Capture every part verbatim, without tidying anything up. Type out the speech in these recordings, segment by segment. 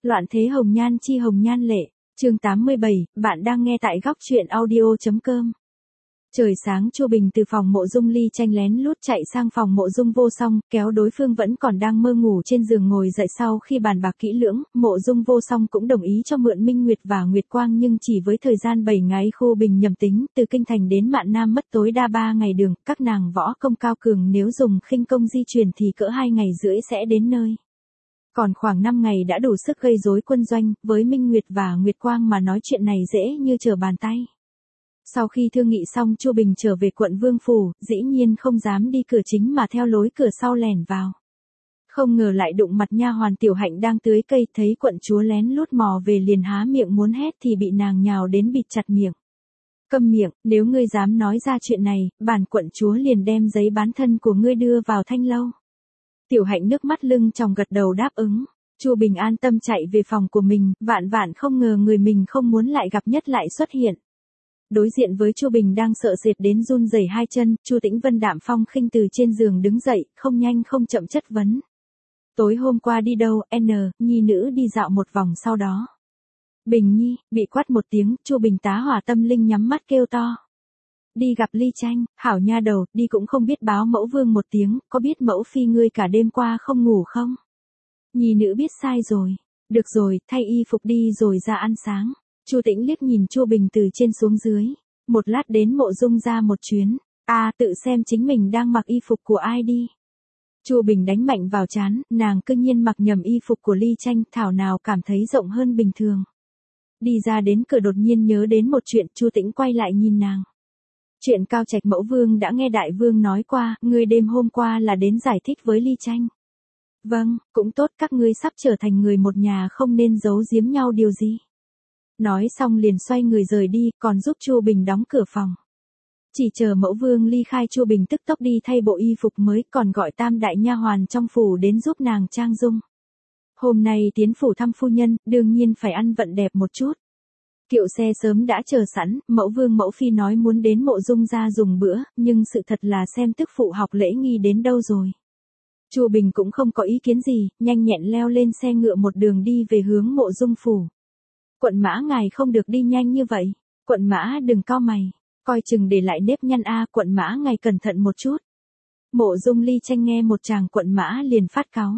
Loạn thế hồng nhan chi hồng nhan lệ, chương tám mươi bảy, bạn đang nghe tại góc truyện audio.com. Trời sáng Chu Bình từ phòng Mộ Dung Ly Tranh lén lút chạy sang phòng Mộ Dung Vô Song, kéo đối phương vẫn còn đang mơ ngủ trên giường ngồi dậy. Sau khi bàn bạc kỹ lưỡng, Mộ Dung Vô Song cũng đồng ý cho mượn Minh Nguyệt và Nguyệt Quang, nhưng chỉ với thời gian bảy ngày. Khu Bình nhầm tính, từ Kinh Thành đến Mạn Nam mất tối đa ba ngày đường, các nàng võ công cao cường nếu dùng khinh công di chuyển thì cỡ hai ngày rưỡi sẽ đến nơi. Còn khoảng năm ngày đã đủ sức gây rối quân doanh, với Minh Nguyệt và Nguyệt Quang mà nói chuyện này dễ như trở bàn tay. Sau khi thương nghị xong, Chu Bình trở về quận Vương Phủ, dĩ nhiên không dám đi cửa chính mà theo lối cửa sau lẻn vào. Không ngờ lại đụng mặt nha hoàn Tiểu Hạnh đang tưới cây, thấy quận chúa lén lút mò về liền há miệng muốn hét thì bị nàng nhào đến bịt chặt miệng. Câm miệng, nếu ngươi dám nói ra chuyện này, bản quận chúa liền đem giấy bán thân của ngươi đưa vào thanh lâu. Tiểu Hạnh nước mắt lưng tròng gật đầu đáp ứng. Chu Bình an tâm chạy về phòng của mình, vạn vạn không ngờ người mình không muốn lại gặp nhất lại xuất hiện. Đối diện với Chu Bình đang sợ sệt đến run rẩy hai chân, Chu Tĩnh Vân đạm phong khinh từ trên giường đứng dậy, không nhanh không chậm chất vấn. Tối hôm qua đi đâu, N, nhi nữ đi dạo một vòng sau đó. Bình nhi, bị quát một tiếng, Chu Bình tá hỏa tâm linh nhắm mắt kêu to. Đi gặp Ly Tranh, hảo nha đầu, đi cũng không biết báo mẫu vương một tiếng, có biết mẫu phi ngươi cả đêm qua không ngủ không? Nhi nữ biết sai rồi. Được rồi, thay y phục đi rồi ra ăn sáng. Chu Tĩnh liếc nhìn Chu Bình từ trên xuống dưới. Một lát đến Mộ Dung ra một chuyến. À, tự xem chính mình đang mặc y phục của ai đi. Chu Bình đánh mạnh vào trán, nàng cư nhiên mặc nhầm y phục của Ly Tranh, thảo nào cảm thấy rộng hơn bình thường. Đi ra đến cửa đột nhiên nhớ đến một chuyện, Chu Tĩnh quay lại nhìn nàng. Chuyện Cao Trạch mẫu vương đã nghe đại vương nói qua, ngươi đêm hôm qua là đến giải thích với Ly Tranh. Vâng, cũng tốt, các ngươi sắp trở thành người một nhà, không nên giấu giếm nhau điều gì. Nói xong liền xoay người rời đi, còn giúp Chu Bình đóng cửa phòng. Chỉ chờ mẫu vương ly khai, Chu Bình tức tốc đi thay bộ y phục mới, còn gọi tam đại nha hoàn trong phủ đến giúp nàng trang dung. Hôm nay tiến phủ thăm phu nhân, đương nhiên phải ăn vận đẹp một chút. Kiệu xe sớm đã chờ sẵn, mẫu vương mẫu phi nói muốn đến Mộ Dung ra dùng bữa, nhưng sự thật là xem tức phụ học lễ nghi đến đâu rồi. Chu Bình cũng không có ý kiến gì, nhanh nhẹn leo lên xe ngựa một đường đi về hướng Mộ Dung phủ. Quận Mã ngài không được đi nhanh như vậy. Quận Mã đừng cau mày, coi chừng để lại nếp nhăn a. Quận Mã ngài cẩn thận một chút. Mộ Dung Ly Tranh nghe một tràng Quận Mã liền phát cáu.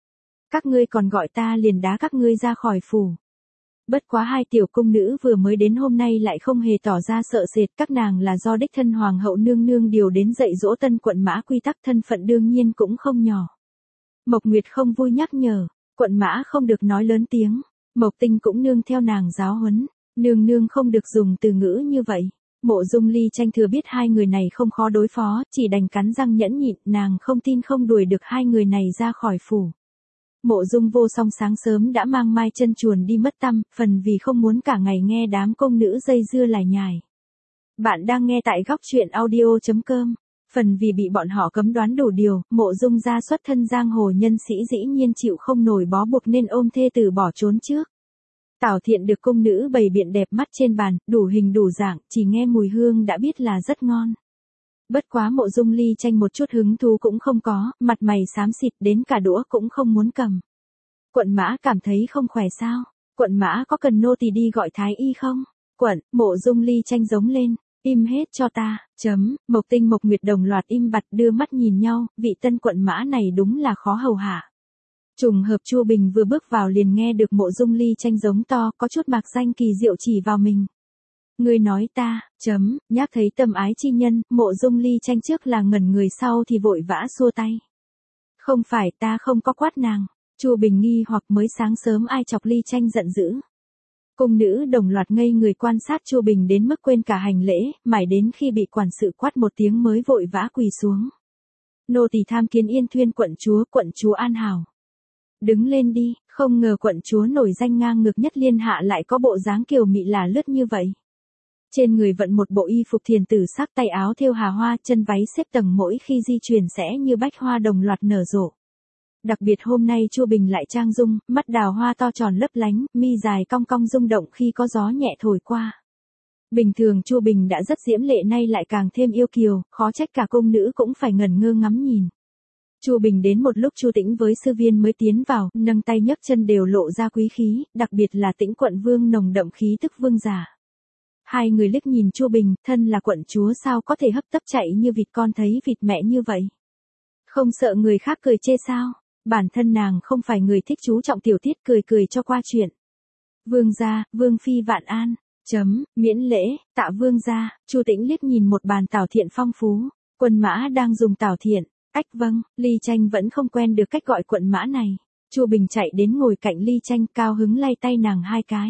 Các ngươi còn gọi ta liền đá các ngươi ra khỏi phủ. Bất quá hai tiểu cung nữ vừa mới đến hôm nay lại không hề tỏ ra sợ sệt, các nàng là do đích thân hoàng hậu nương nương điều đến dạy dỗ tân Quận Mã quy tắc, thân phận đương nhiên cũng không nhỏ. Mộc Nguyệt không vui nhắc nhở, Quận Mã không được nói lớn tiếng. Mộc Tinh cũng nương theo nàng giáo huấn, nương nương không được dùng từ ngữ như vậy. Mộ Dung Ly Tranh thừa biết hai người này không khó đối phó, chỉ đành cắn răng nhẫn nhịn, nàng không tin không đuổi được hai người này ra khỏi phủ. Mộ Dung Vô Song sáng sớm đã mang Mai Chân chuồn đi mất tăm, phần vì không muốn cả ngày nghe đám công nữ dây dưa lải nhải. Bạn đang nghe tại góc truyện audio.com. Phần vì bị bọn họ cấm đoán đủ điều, Mộ Dung gia xuất thân giang hồ nhân sĩ dĩ nhiên chịu không nổi bó buộc nên ôm thê tử bỏ trốn trước. Tảo Thiện được cung nữ bày biện đẹp mắt trên bàn, đủ hình đủ dạng, chỉ nghe mùi hương đã biết là rất ngon. Bất quá Mộ Dung Ly Tranh một chút hứng thú cũng không có, mặt mày xám xịt đến cả đũa cũng không muốn cầm. Quận Mã cảm thấy không khỏe sao? Quận Mã có cần nô tỳ đi gọi thái y không? Quận, Mộ Dung Ly Tranh giống lên. Im hết cho ta, chấm, Mộc Tinh Mộc Nguyệt đồng loạt im bặt đưa mắt nhìn nhau, vị tân Quận Mã này đúng là khó hầu hạ. Trùng hợp Chu Bình vừa bước vào liền nghe được Mộ Dung Ly Tranh giống to, có chút mạc danh kỳ diệu chỉ vào mình. Ngươi nói ta, chấm, nhắc thấy tâm ái chi nhân, Mộ Dung Ly Tranh trước là ngẩn người sau thì vội vã xua tay. Không phải, ta không có quát nàng. Chu Bình nghi hoặc mới sáng sớm ai chọc Ly Tranh giận dữ. Cung nữ đồng loạt ngây người quan sát Chu Bình đến mức quên cả hành lễ, mãi đến khi bị quản sự quát một tiếng mới vội vã quỳ xuống. Nô tỳ tham kiến Yên Thuyên quận chúa, quận chúa an hảo. Đứng lên đi, không ngờ quận chúa nổi danh ngang ngược nhất liên hạ lại có bộ dáng kiều mị là lướt như vậy. Trên người vận một bộ y phục thiền tử sắc, tay áo thêu hà hoa, chân váy xếp tầng, mỗi khi di chuyển sẽ như bách hoa đồng loạt nở rộ. Đặc biệt hôm nay Chu Bình lại trang dung, mắt đào hoa to tròn lấp lánh, mi dài cong cong rung động khi có gió nhẹ thổi qua. Bình thường Chu Bình đã rất diễm lệ, nay lại càng thêm yêu kiều, khó trách cả cung nữ cũng phải ngẩn ngơ ngắm nhìn. Chu Bình đến một lúc Chu Tĩnh với Sư Viên mới tiến vào, nâng tay nhấc chân đều lộ ra quý khí, đặc biệt là Tĩnh quận vương nồng đậm khí tức vương giả. Hai người liếc nhìn Chu Bình, thân là quận chúa sao có thể hấp tấp chạy như vịt con thấy vịt mẹ như vậy. Không sợ người khác cười chê sao, bản thân nàng không phải người thích chú trọng tiểu tiết cười cười cho qua chuyện. Vương gia, vương phi vạn an, chấm, miễn lễ, tạ vương gia. Chu Tĩnh liếc nhìn một bàn tảo thiện phong phú, quân mã đang dùng tảo thiện. Ách vâng, Ly Tranh vẫn không quen được cách gọi quận mã này. Chu Bình chạy đến ngồi cạnh Ly Tranh cao hứng lay tay nàng hai cái.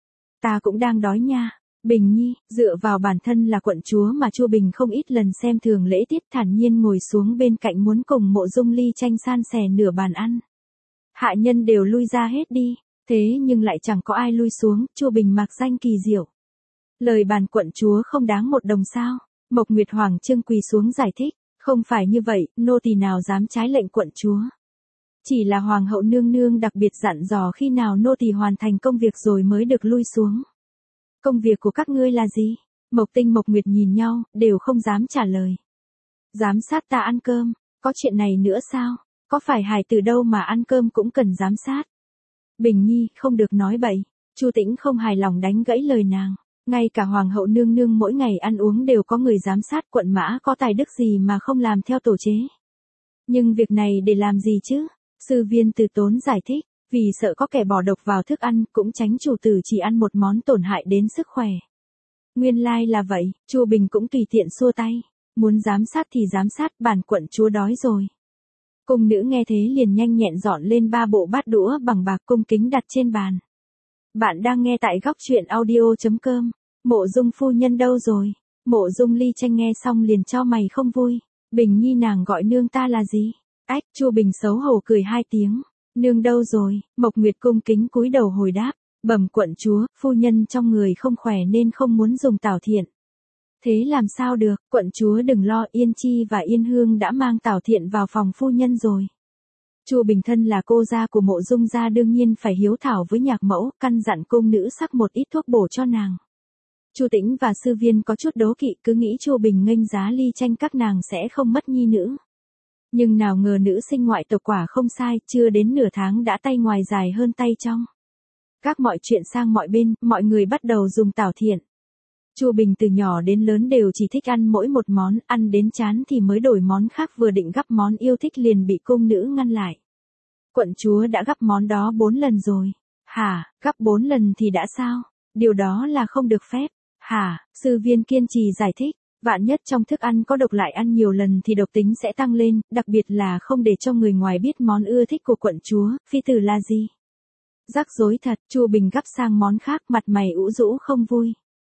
Ta cũng đang đói nha. Bình Nhi, dựa vào bản thân là quận chúa mà Chu Bình không ít lần xem thường lễ tiết thản nhiên ngồi xuống bên cạnh muốn cùng Mộ Dung Ly Tranh san sẻ nửa bàn ăn. Hạ nhân đều lui ra hết đi, thế nhưng lại chẳng có ai lui xuống, Chu Bình mặc danh kỳ diệu. Lời bàn quận chúa không đáng một đồng sao? Mộc Nguyệt Hoàng Trương quỳ xuống giải thích, không phải như vậy, nô tỳ nào dám trái lệnh quận chúa. Chỉ là hoàng hậu nương nương đặc biệt dặn dò khi nào nô tỳ hoàn thành công việc rồi mới được lui xuống. Công việc của các ngươi là gì? Mộc Tinh Mộc Nguyệt nhìn nhau, đều không dám trả lời. Giám sát ta ăn cơm, có chuyện này nữa sao? Có phải hài từ đâu mà ăn cơm cũng cần giám sát? Bình Nhi, không được nói bậy. Chu Tĩnh không hài lòng đánh gãy lời nàng. Ngay cả hoàng hậu nương nương mỗi ngày ăn uống đều có người giám sát, quận mã có tài đức gì mà không làm theo tổ chế. Nhưng việc này để làm gì chứ? Sư Viên Từ Tốn giải thích, vì sợ có kẻ bỏ độc vào thức ăn, cũng tránh chủ tử chỉ ăn một món tổn hại đến sức khỏe. Nguyên lai là vậy, Chu Bình cũng tùy tiện xua tay, muốn giám sát thì giám sát, bản quận chúa đói rồi. Cung nữ nghe thế liền nhanh nhẹn dọn lên ba bộ bát đũa bằng bạc cung kính đặt trên bàn. Bạn đang nghe tại góc truyện audio chấm com. Mộ Dung phu nhân đâu rồi? Mộ Dung Ly Tranh nghe xong liền cho mày không vui. Bình Nhi nàng gọi nương ta là gì? Ách, Chu Bình xấu hổ cười hai tiếng. Nương đâu rồi? Mộc Nguyệt cung kính cúi đầu hồi đáp. Bẩm quận chúa, phu nhân trong người không khỏe nên không muốn dùng tảo thiện. Thế làm sao được, quận chúa đừng lo, Yên Chi và Yên Hương đã mang tảo thiện vào phòng phu nhân rồi. Chu Bình thân là cô gia của Mộ Dung gia đương nhiên phải hiếu thảo với nhạc mẫu, căn dặn cung nữ sắc một ít thuốc bổ cho nàng. Chu Tĩnh và Sư Viên có chút đố kỵ, cứ nghĩ Chu Bình nghênh giá Ly Tranh các nàng sẽ không mất nhi nữ. Nhưng nào ngờ nữ sinh ngoại tộc quả không sai, chưa đến nửa tháng đã tay ngoài dài hơn tay trong. Các mọi chuyện sang mọi bên, mọi người bắt đầu dùng tảo thiện. Chu Bình từ nhỏ đến lớn đều chỉ thích ăn mỗi một món, ăn đến chán thì mới đổi món khác, vừa định gắp món yêu thích liền bị cung nữ ngăn lại. Quận chúa đã gắp món đó bốn lần rồi. Hả, gắp bốn lần thì đã sao? Điều đó là không được phép. Hả, Sư Viên kiên trì giải thích, vạn nhất trong thức ăn có độc lại ăn nhiều lần thì độc tính sẽ tăng lên, đặc biệt là không để cho người ngoài biết món ưa thích của quận chúa, phi tử là gì. Rắc rối thật, Chu Bình gắp sang món khác, mặt mày ủ rũ không vui.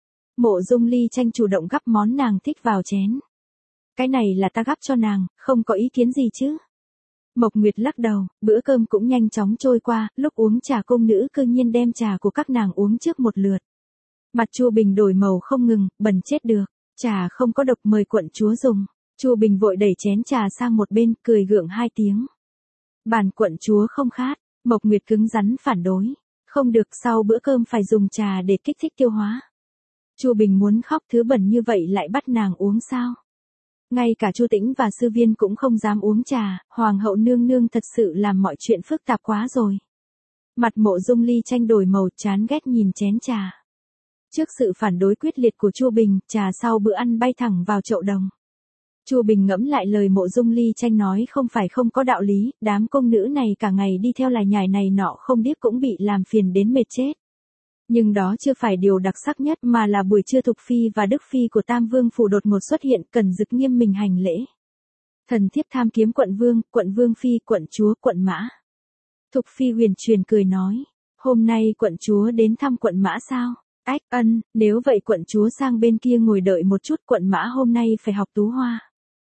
Mộ Dung Ly Tranh chủ động gắp món nàng thích vào chén. Cái này là ta gắp cho nàng, không có ý kiến gì chứ? Mộc Nguyệt lắc đầu, bữa cơm cũng nhanh chóng trôi qua, lúc uống trà cung nữ cư nhiên đem trà của các nàng uống trước một lượt. Mặt Chu Bình đổi màu không ngừng, bẩn chết được, trà không có độc mời quận chúa dùng. Chu Bình vội đẩy chén trà sang một bên, cười gượng hai tiếng. Bản quận chúa không khát, Mộc Nguyệt cứng rắn phản đối. Không được, sau bữa cơm phải dùng trà để kích thích tiêu hóa. Chu Bình muốn khóc, thứ bẩn như vậy lại bắt nàng uống sao? Ngay cả Chu Tĩnh và Sư Viên cũng không dám uống trà, hoàng hậu nương nương thật sự làm mọi chuyện phức tạp quá rồi. Mặt Mộ Dung Ly Tranh đổi màu, chán ghét nhìn chén trà. Trước sự phản đối quyết liệt của Chu Bình, trà sau bữa ăn bay thẳng vào chậu đồng. Chu Bình ngẫm lại lời Mộ Dung Ly Tranh nói không phải không có đạo lý, đám công nữ này cả ngày đi theo lải nhải này nọ không biết cũng bị làm phiền đến mệt chết. Nhưng đó chưa phải điều đặc sắc nhất, mà là buổi trưa Thục Phi và Đức Phi của Tam Vương phủ đột ngột xuất hiện, Cần Dực nghiêm mình hành lễ. Thần thiếp tham kiếm quận vương, quận vương phi, quận chúa, quận mã. Thục Phi huyền truyền cười nói, hôm nay quận chúa đến thăm quận mã sao? Ách, ân, nếu vậy quận chúa sang bên kia ngồi đợi một chút, quận mã hôm nay phải học Tú Hoa.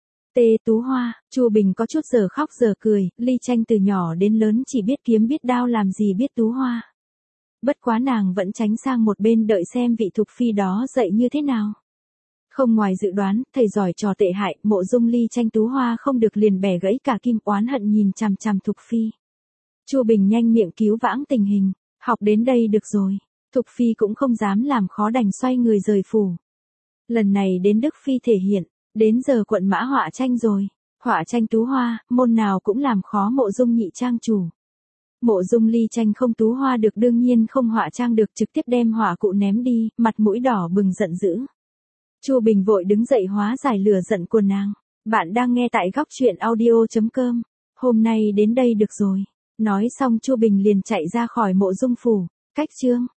Tê Tú Hoa, Chu Bình có chút giờ khóc giờ cười, Ly Tranh từ nhỏ đến lớn chỉ biết kiếm biết đao làm gì biết Tú Hoa. Bất quá nàng vẫn tránh sang một bên đợi xem vị Thục Phi đó dạy như thế nào. Không ngoài dự đoán, thầy giỏi trò tệ hại, Mộ Dung Ly Tranh Tú Hoa không được liền bẻ gãy cả kim, oán hận nhìn chằm chằm Thục Phi. Chu Bình nhanh miệng cứu vãng tình hình, học đến đây được rồi. Thục Phi cũng không dám làm khó đành xoay người rời phủ. Lần này đến Đức Phi thể hiện, đến giờ quận mã họa tranh rồi. Họa tranh tú hoa, môn nào cũng làm khó Mộ Dung nhị trang chủ. Mộ Dung Ly tranh không tú hoa được đương nhiên không họa trang được, trực tiếp đem họa cụ ném đi, mặt mũi đỏ bừng giận dữ. Chu Bình vội đứng dậy hóa giải lửa giận của nàng. Bạn đang nghe tại góc truyện audio chấm com. Hôm nay đến đây được rồi. Nói xong Chu Bình liền chạy ra khỏi Mộ Dung phủ. Cách chương